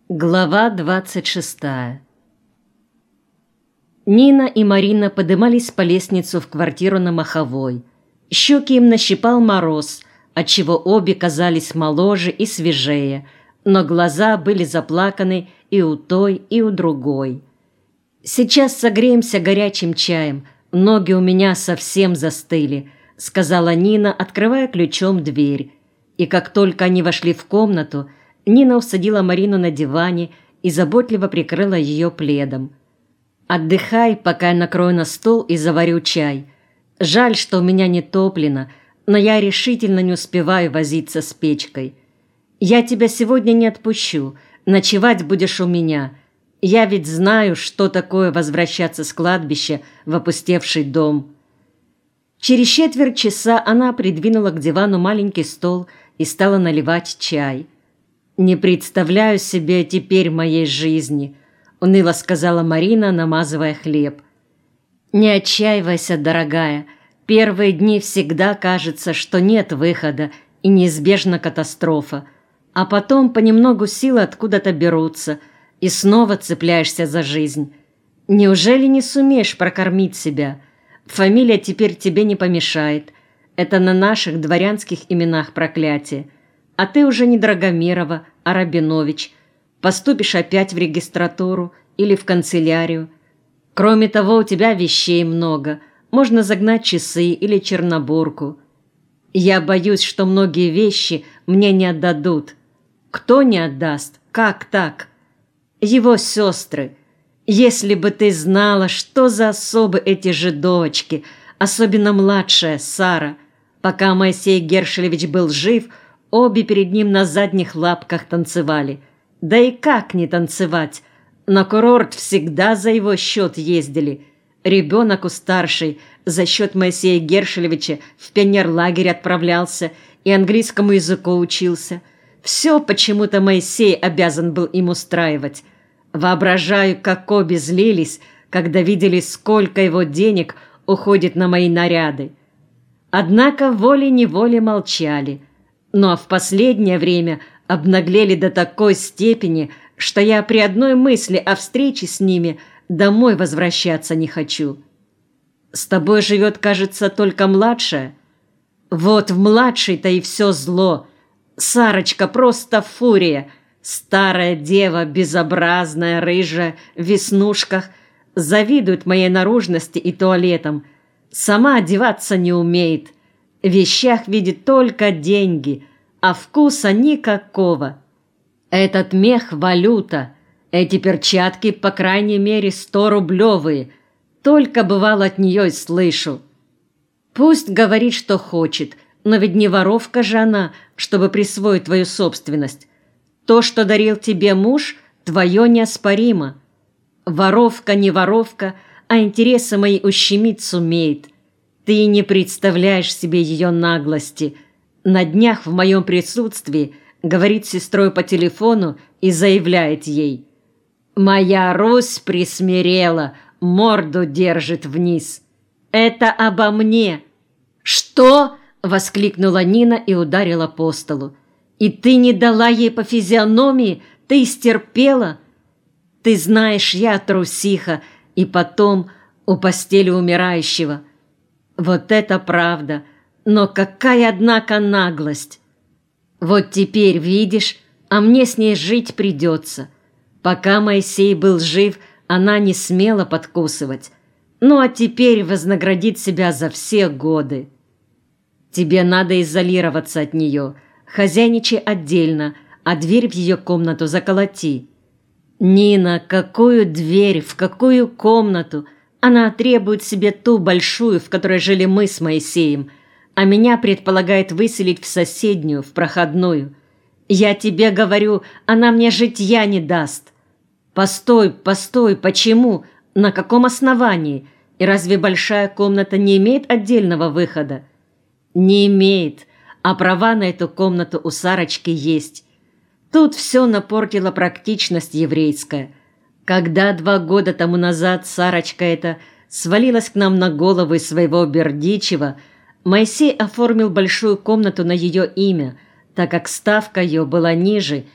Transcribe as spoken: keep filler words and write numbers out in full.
Глава двадцать шестая. Нина и Марина подымались по лестнице в квартиру на Маховой. Щеки им нащипал мороз, отчего обе казались моложе и свежее, но глаза были заплаканы и у той, и у другой. «Сейчас согреемся горячим чаем, ноги у меня совсем застыли», — сказала Нина, открывая ключом дверь. И как только они вошли в комнату, Нина усадила Марину на диване и заботливо прикрыла ее пледом. «Отдыхай, пока я накрою на стол и заварю чай. Жаль, что у меня не топлено, но я решительно не успеваю возиться с печкой. Я тебя сегодня не отпущу, ночевать будешь у меня. Я ведь знаю, что такое возвращаться с кладбища в опустевший дом». Через четверть часа она придвинула к дивану маленький стол и стала наливать чай. «Не представляю себе теперь моей жизни», — уныло сказала Марина, намазывая хлеб. «Не отчаивайся, дорогая. Первые дни всегда кажется, что нет выхода и неизбежна катастрофа. А потом понемногу силы откуда-то берутся, и снова цепляешься за жизнь. Неужели не сумеешь прокормить себя? Фамилия теперь тебе не помешает. Это на наших дворянских именах проклятие. А ты уже не Драгомирова, а Рабинович. Поступишь опять в регистратуру или в канцелярию. Кроме того, у тебя вещей много. Можно загнать часы или чернобурку. Я боюсь, что многие вещи мне не отдадут. Кто не отдаст? Как так? Его сестры. Если бы ты знала, что за особы эти жидовочки, особенно младшая Сара. Пока Моисей Гершелевич был жив, обе перед ним на задних лапках танцевали. Да и как не танцевать? На курорт всегда за его счет ездили. Ребенок у старшей за счет Моисея Гершелевича в пионерлагерь отправлялся и английскому языку учился. Все почему-то Моисей обязан был им устраивать. Воображаю, как обе злились, когда видели, сколько его денег уходит на мои наряды. Однако волей-неволей молчали. Но в последнее время обнаглели до такой степени, что я при одной мысли о встрече с ними домой возвращаться не хочу. С тобой живет, кажется, только младшая. Вот в младшей-то и все зло. Сарочка просто фурия. Старая дева, безобразная, рыжая, в веснушках, завидует моей наружности и туалетам. Сама одеваться не умеет. В вещах видит только деньги, а вкуса никакого. Этот мех – валюта, эти перчатки, по крайней мере, сто-рублевые. Только бывало от нее и слышу. Пусть говорит, что хочет, но ведь не воровка же она, чтобы присвоить твою собственность. То, что дарил тебе муж, твое неоспоримо. Воровка не воровка, а интересы мои ущемить сумеет. Ты не представляешь себе ее наглости. На днях в моем присутствии говорит с сестрой по телефону и заявляет ей: «Моя Русь присмирела, морду держит вниз. Это обо мне». «Что?» — воскликнула Нина и ударила по столу. «И ты не дала ей по физиономии? Ты стерпела? Ты знаешь, я трусиха, и потом у постели умирающего». Вот это правда, но какая, однако, наглость! Вот теперь видишь, а мне с ней жить придется. Пока Моисей был жив, она не смела подкусывать. Ну а теперь вознаградит себя за все годы. Тебе надо изолироваться от нее, хозяйничай отдельно, а дверь в ее комнату заколоти. Нина, какую дверь, в какую комнату? Она требует себе ту большую, в которой жили мы с Моисеем, а меня предполагает выселить в соседнюю, в проходную. Я тебе говорю, она мне житья не даст. Постой, постой, почему? На каком основании? И разве большая комната не имеет отдельного выхода? Не имеет, а права на эту комнату у Сарочки есть. Тут все напортила практичность еврейская. Когда два года тому назад Сарочка эта свалилась к нам на голову из своего Бердичева, Моисей оформил большую комнату на ее имя, так как ставка ее была ниже